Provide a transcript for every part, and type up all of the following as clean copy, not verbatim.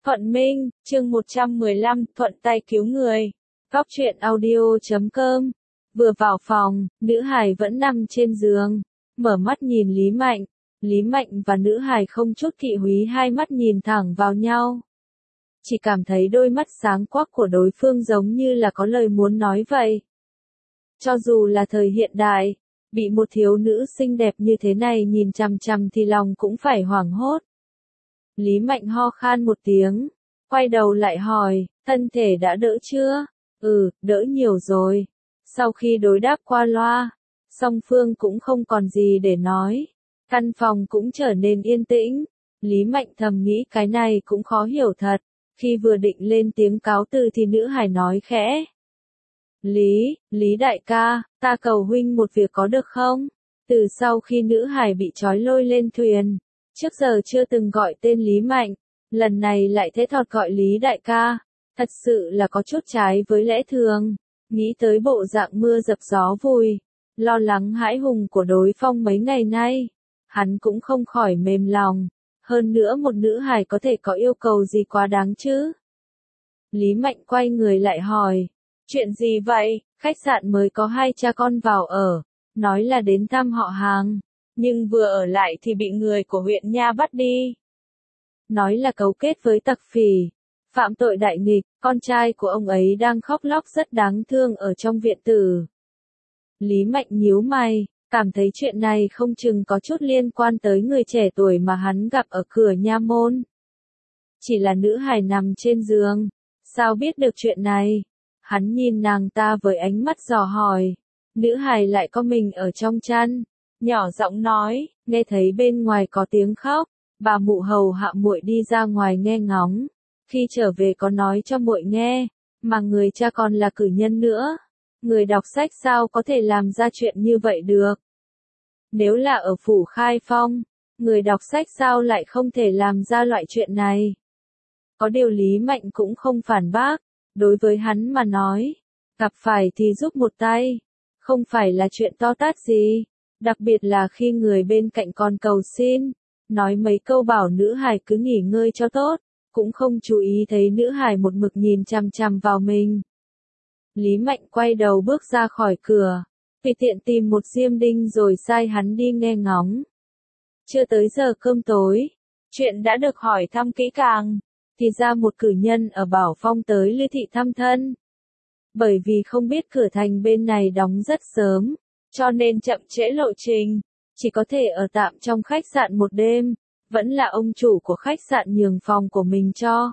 Thuận Minh, chương 115, thuận tay cứu người. Góc truyện audio.com. Vừa vào phòng, nữ hài vẫn nằm trên giường, mở mắt nhìn Lý Mạnh. Lý Mạnh và nữ hài không chút kỵ húy hai mắt nhìn thẳng vào nhau. Chỉ cảm thấy đôi mắt sáng quắc của đối phương giống như là có lời muốn nói vậy. Cho dù là thời hiện đại, bị một thiếu nữ xinh đẹp như thế này nhìn chằm chằm thì lòng cũng phải hoảng hốt. Lý Mạnh ho khan một tiếng, quay đầu lại hỏi, thân thể đã đỡ chưa? Đỡ nhiều rồi. Sau khi đối đáp qua loa, song phương cũng không còn gì để nói. Căn phòng cũng trở nên yên tĩnh. Lý Mạnh thầm nghĩ cái này cũng khó hiểu thật. Khi vừa định lên tiếng cáo từ thì nữ hài nói khẽ. Lý đại ca, ta cầu huynh một việc có được không? Từ sau khi nữ hài bị trói lôi lên thuyền, trước giờ chưa từng gọi tên Lý Mạnh, lần này lại thế thọt gọi Lý đại ca, thật sự là có chút trái với lẽ thường. Nghĩ tới bộ dạng mưa dập gió vùi, lo lắng hãi hùng của đối phương mấy ngày nay, hắn cũng không khỏi mềm lòng. Hơn nữa một nữ hài có thể có yêu cầu gì quá đáng chứ? Lý Mạnh quay người lại hỏi, chuyện gì vậy? Khách sạn mới có 2 cha con vào ở, nói là đến thăm họ hàng, nhưng vừa ở lại thì bị người của huyện Nha bắt đi. Nói là cấu kết với tặc phỉ, phạm tội đại nghịch, con trai của ông ấy đang khóc lóc rất đáng thương ở trong viện tử. Lý Mạnh nhíu mày, cảm thấy chuyện này không chừng có chút liên quan tới người trẻ tuổi mà hắn gặp ở cửa nha môn. Chỉ là nữ hài nằm trên giường, sao biết được chuyện này? Hắn nhìn nàng ta với ánh mắt dò hỏi. Nữ hài lại có mình ở trong chăn, nhỏ giọng nói, nghe thấy bên ngoài có tiếng khóc, bà mụ hầu hạ muội đi ra ngoài nghe ngóng. Khi trở về có nói cho muội nghe, mà người cha còn là cử nhân nữa. Người đọc sách sao có thể làm ra chuyện như vậy được? Nếu là ở phủ Khai Phong, người đọc sách sao lại không thể làm ra loại chuyện này? Có điều Lý Mạnh cũng không phản bác, đối với hắn mà nói, gặp phải thì giúp một tay, không phải là chuyện to tát gì, đặc biệt là khi người bên cạnh còn cầu xin, nói mấy câu bảo nữ hài cứ nghỉ ngơi cho tốt, cũng không chú ý thấy nữ hài một mực nhìn chằm chằm vào mình. Lý Mạnh quay đầu bước ra khỏi cửa, tùy tiện tìm một diêm đinh rồi sai hắn đi nghe ngóng. Chưa tới giờ cơm tối, chuyện đã được hỏi thăm kỹ càng, thì ra một cử nhân ở Bảo Phong tới Lư Thị thăm thân. Bởi vì không biết cửa thành bên này đóng rất sớm, cho nên chậm trễ lộ trình, chỉ có thể ở tạm trong khách sạn một đêm, vẫn là ông chủ của khách sạn nhường phòng của mình cho.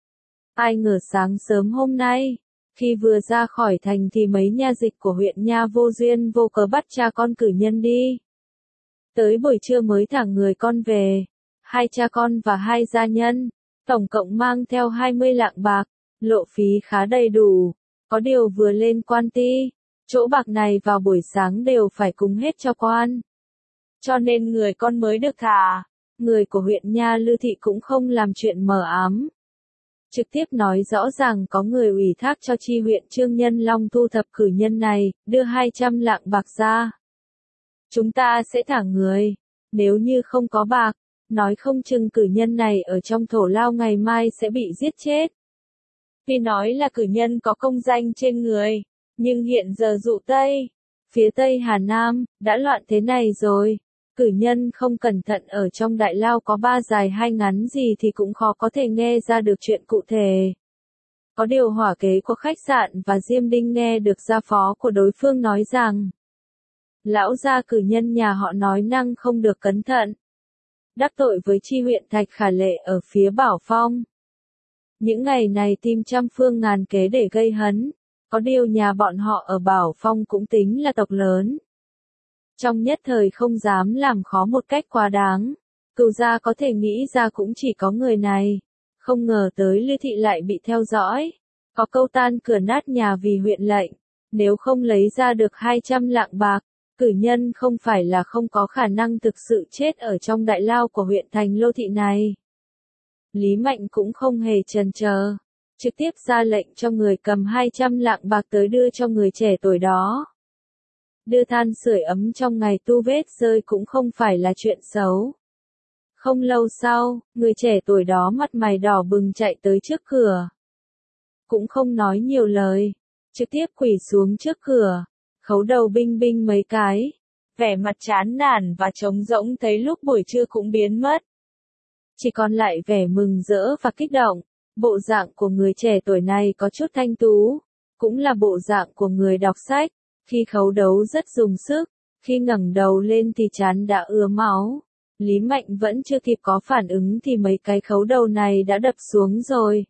Ai ngờ sáng sớm hôm nay, khi vừa ra khỏi thành thì mấy nha dịch của huyện Nha vô duyên vô cớ bắt cha con cử nhân đi. Tới buổi trưa mới thả người con về, 2 cha con và 2 gia nhân, tổng cộng mang theo 20 lạng bạc, lộ phí khá đầy đủ. Có điều vừa lên quan ty, chỗ bạc này vào buổi sáng đều phải cúng hết cho quan. Cho nên người con mới được thả, người của huyện Nha Lư Thị cũng không làm chuyện mờ ám. Trực tiếp nói rõ ràng có người ủy thác cho chi huyện Trương Nhân Long thu thập cử nhân này, đưa 200 lạng bạc ra. Chúng ta sẽ thả người, nếu như không có bạc, nói không chừng cử nhân này ở trong thổ lao ngày mai sẽ bị giết chết. Tuy nói là cử nhân có công danh trên người, nhưng hiện giờ dụ Tây, phía Tây Hà Nam, đã loạn thế này rồi. Cử nhân không cẩn thận ở trong đại lao có 3 dài 2 ngắn gì thì cũng khó có thể nghe ra được chuyện cụ thể. Có điều hỏa kế của khách sạn và Diêm Đinh nghe được gia phó của đối phương nói rằng, lão gia cử nhân nhà họ nói năng không được cẩn thận, đắc tội với chi huyện Thạch Khả Lệ ở phía Bảo Phong. Những ngày này tìm trăm phương ngàn kế để gây hấn, có điều nhà bọn họ ở Bảo Phong cũng tính là tộc lớn. Trong nhất thời không dám làm khó một cách quá đáng, cửu gia có thể nghĩ ra cũng chỉ có người này, không ngờ tới Lư Thị lại bị theo dõi. Có câu tan cửa nát nhà vì huyện lệnh, nếu không lấy ra được 200 lạng bạc, cử nhân không phải là không có khả năng thực sự chết ở trong đại lao của huyện thành Lô Thị này. Lý Mạnh cũng không hề chần chờ, trực tiếp ra lệnh cho người cầm 200 lạng bạc tới đưa cho người trẻ tuổi đó. Đưa than sưởi ấm trong ngày tu vết rơi cũng không phải là chuyện xấu. Không lâu sau, người trẻ tuổi đó mặt mày đỏ bừng chạy tới trước cửa. Cũng không nói nhiều lời, trực tiếp quỳ xuống trước cửa, khấu đầu binh binh mấy cái. Vẻ mặt chán nản và trống rỗng thấy lúc buổi trưa cũng biến mất. Chỉ còn lại vẻ mừng rỡ và kích động. Bộ dạng của người trẻ tuổi này có chút thanh tú, cũng là bộ dạng của người đọc sách. Khi khấu đấu rất dùng sức, khi ngẩng đầu lên thì trán đã ứa máu. Lý Mạnh vẫn chưa kịp có phản ứng thì mấy cái khấu đầu này đã đập xuống rồi.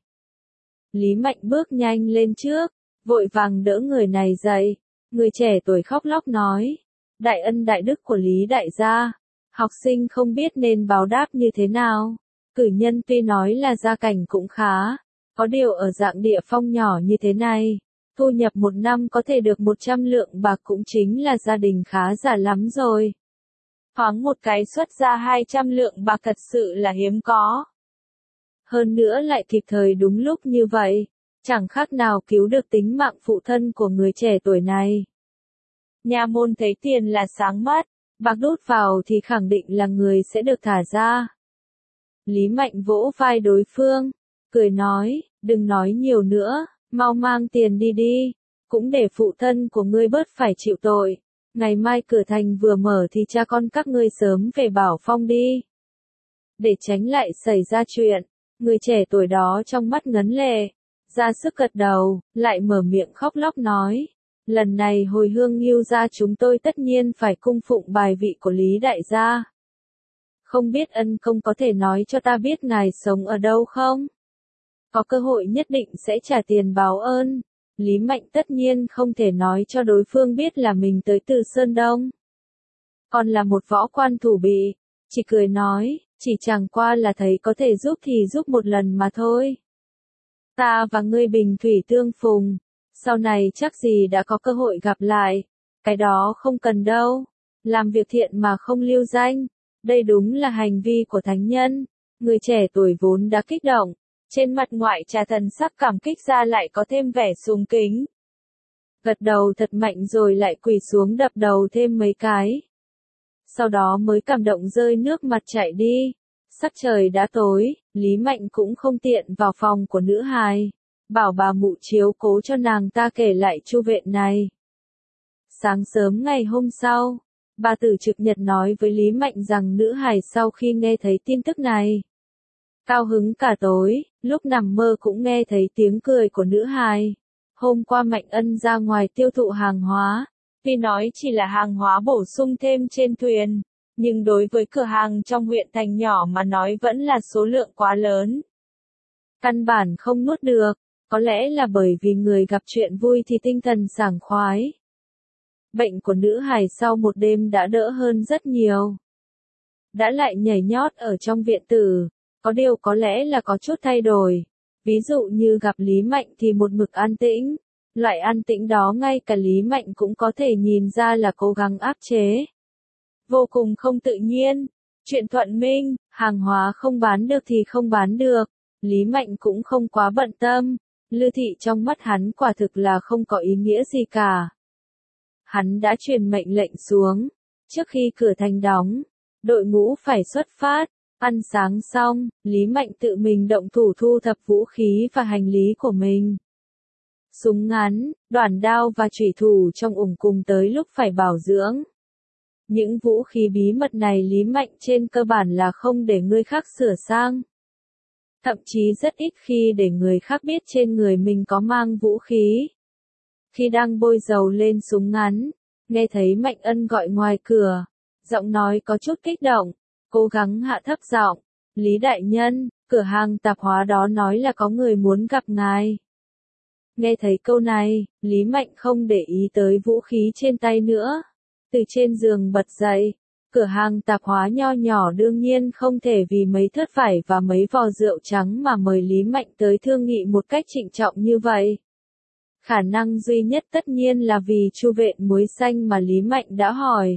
Lý Mạnh bước nhanh lên trước, vội vàng đỡ người này dậy. Người trẻ tuổi khóc lóc nói, đại ân đại đức của Lý đại gia, học sinh không biết nên báo đáp như thế nào. Cử nhân tuy nói là gia cảnh cũng khá, có điều ở dạng địa phong nhỏ như thế này, thu nhập một năm có thể được 100 lượng bạc cũng chính là gia đình khá giả lắm rồi. Thoáng một cái xuất ra 200 lượng bạc thật sự là hiếm có. Hơn nữa lại kịp thời đúng lúc như vậy, chẳng khác nào cứu được tính mạng phụ thân của người trẻ tuổi này. Nha môn thấy tiền là sáng mắt, bạc đút vào thì khẳng định là người sẽ được thả ra. Lý Mạnh vỗ vai đối phương, cười nói, đừng nói nhiều nữa, mau mang tiền đi đi, cũng để phụ thân của ngươi bớt phải chịu tội. Ngày mai cửa thành vừa mở thì cha con các ngươi sớm về Bảo Phong đi. Để tránh lại xảy ra chuyện, người trẻ tuổi đó trong mắt ngấn lệ, ra sức gật đầu, lại mở miệng khóc lóc nói. Lần này hồi hương Ngưu gia chúng tôi tất nhiên phải cung phụng bài vị của Lý đại gia. Không biết ân công có thể nói cho ta biết ngài sống ở đâu không? Có cơ hội nhất định sẽ trả tiền báo ơn. Lý Mạnh tất nhiên không thể nói cho đối phương biết là mình tới từ Sơn Đông. Còn là một võ quan thủ bị, chỉ cười nói, chỉ chẳng qua là thấy có thể giúp thì giúp một lần mà thôi. Ta và ngươi bình thủy tương phùng, sau này chắc gì đã có cơ hội gặp lại, cái đó không cần đâu. Làm việc thiện mà không lưu danh, đây đúng là hành vi của thánh nhân. Người trẻ tuổi vốn đã kích động, trên mặt ngoại trà thần sắc cảm kích ra lại có thêm vẻ sùng kính. Gật đầu thật mạnh rồi lại quỳ xuống đập đầu thêm mấy cái. Sau đó mới cảm động rơi nước mặt chạy đi. Sắc trời đã tối, Lý Mạnh cũng không tiện vào phòng của nữ hài, bảo bà mụ chiếu cố cho nàng ta kể lại chu viện này. Sáng sớm ngày hôm sau, bà tử trực nhật nói với Lý Mạnh rằng nữ hài sau khi nghe thấy tin tức này, cao hứng cả tối, lúc nằm mơ cũng nghe thấy tiếng cười của nữ hài. Hôm qua Mạnh Ân ra ngoài tiêu thụ hàng hóa, tuy nói chỉ là hàng hóa bổ sung thêm trên thuyền, nhưng đối với cửa hàng trong huyện thành nhỏ mà nói vẫn là số lượng quá lớn. Căn bản không nuốt được, có lẽ là bởi vì người gặp chuyện vui thì tinh thần sảng khoái. Bệnh của nữ hài sau một đêm đã đỡ hơn rất nhiều. Đã lại nhảy nhót ở trong viện tử, có điều có lẽ là có chút thay đổi. Ví dụ như gặp Lý Mạnh thì một mực an tĩnh, loại an tĩnh đó ngay cả Lý Mạnh cũng có thể nhìn ra là cố gắng áp chế. Vô cùng không tự nhiên, chuyện thuận minh, hàng hóa không bán được thì không bán được, Lý Mạnh cũng không quá bận tâm, Lư thị trong mắt hắn quả thực là không có ý nghĩa gì cả. Hắn đã truyền mệnh lệnh xuống, trước khi cửa thành đóng, đội ngũ phải xuất phát. Ăn sáng xong, Lý Mạnh tự mình động thủ thu thập vũ khí và hành lý của mình. Súng ngắn, đoản đao và chủy thủ trong ủng cùng tới lúc phải bảo dưỡng. Những vũ khí bí mật này Lý Mạnh trên cơ bản là không để người khác sửa sang. Thậm chí rất ít khi để người khác biết trên người mình có mang vũ khí. Khi đang bôi dầu lên súng ngắn, nghe thấy Mạnh Ân gọi ngoài cửa, giọng nói có chút kích động. Cố gắng hạ thấp giọng, Lý đại nhân, cửa hàng tạp hóa đó nói là có người muốn gặp ngài. Nghe thấy câu này, Lý Mạnh không để ý tới vũ khí trên tay nữa. Từ trên giường bật dậy, cửa hàng tạp hóa nho nhỏ đương nhiên không thể vì mấy thớt vải và mấy vò rượu trắng mà mời Lý Mạnh tới thương nghị một cách trịnh trọng như vậy. Khả năng duy nhất tất nhiên là vì chu vệ muối xanh mà Lý Mạnh đã hỏi.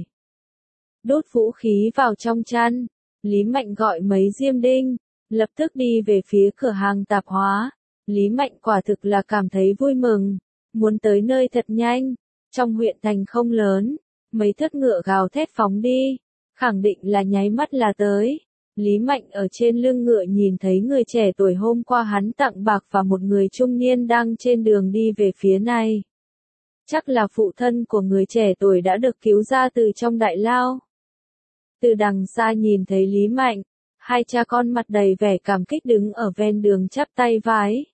Đốt vũ khí vào trong chăn, Lý Mạnh gọi mấy diêm đinh, lập tức đi về phía cửa hàng tạp hóa. Lý Mạnh quả thực là cảm thấy vui mừng, muốn tới nơi thật nhanh, trong huyện thành không lớn, mấy thất ngựa gào thét phóng đi, khẳng định là nháy mắt là tới. Lý Mạnh ở trên lưng ngựa nhìn thấy người trẻ tuổi hôm qua hắn tặng bạc và một người trung niên đang trên đường đi về phía này. Chắc là phụ thân của người trẻ tuổi đã được cứu ra từ trong đại lao. Từ đằng xa nhìn thấy Lý Mạnh, hai cha con mặt đầy vẻ cảm kích đứng ở ven đường chắp tay vái.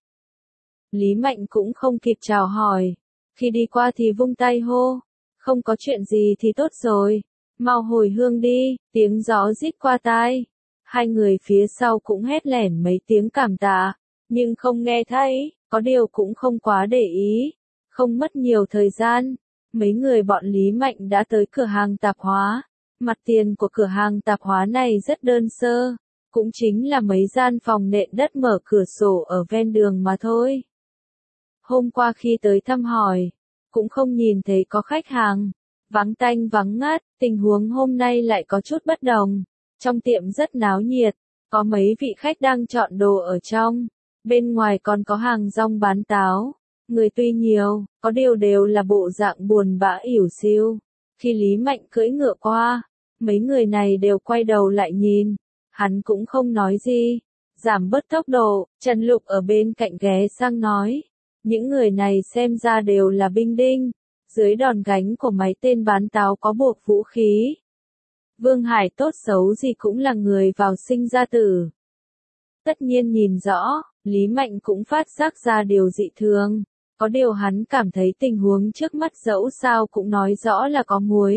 Lý Mạnh cũng không kịp chào hỏi, khi đi qua thì vung tay hô, không có chuyện gì thì tốt rồi, mau hồi hương đi, tiếng gió rít qua tai. Hai người phía sau cũng hét lẻn mấy tiếng cảm tạ, nhưng không nghe thấy, có điều cũng không quá để ý. Không mất nhiều thời gian, mấy người bọn Lý Mạnh đã tới cửa hàng tạp hóa. Mặt tiền của cửa hàng tạp hóa này rất đơn sơ, cũng chính là mấy gian phòng nệm đất mở cửa sổ ở ven đường mà thôi. Hôm qua khi tới thăm hỏi, cũng không nhìn thấy có khách hàng, vắng tanh vắng ngắt, tình huống hôm nay lại có chút bất đồng. Trong tiệm rất náo nhiệt, có mấy vị khách đang chọn đồ ở trong, bên ngoài còn có hàng rong bán táo. Người tuy nhiều, có điều đều là bộ dạng buồn bã ỉu xìu. Khi Lý Mạnh cưỡi ngựa qua, mấy người này đều quay đầu lại nhìn, hắn cũng không nói gì, giảm bớt tốc độ. Trần Lục ở bên cạnh ghé sang nói, những người này xem ra đều là binh đinh, dưới đòn gánh của mấy tên bán táo có buộc vũ khí. Vương Hải tốt xấu gì cũng là người vào sinh ra tử. Tất nhiên nhìn rõ, Lý Mạnh cũng phát giác ra điều dị thường. Có điều hắn cảm thấy tình huống trước mắt dẫu sao cũng nói rõ là có muối.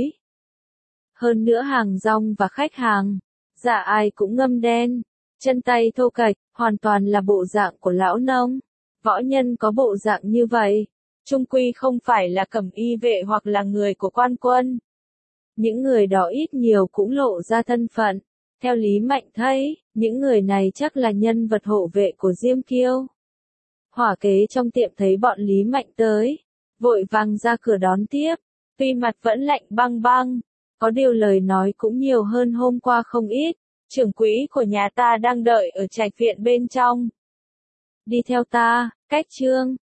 Hơn nữa hàng rong và khách hàng, dạ ai cũng ngâm đen, chân tay thô kệch, hoàn toàn là bộ dạng của lão nông. Võ nhân có bộ dạng như vậy, chung quy không phải là cẩm y vệ hoặc là người của quan quân. Những người đó ít nhiều cũng lộ ra thân phận. Theo Lý Mạnh thấy, những người này chắc là nhân vật hộ vệ của Diêm Kiêu. Hỏa kế trong tiệm thấy bọn Lý Mạnh tới, vội vàng ra cửa đón tiếp, tuy mặt vẫn lạnh băng băng, có điều lời nói cũng nhiều hơn hôm qua không ít. Trưởng quỹ của nhà ta đang đợi ở trạch viện bên trong. Đi theo ta, cách Trương.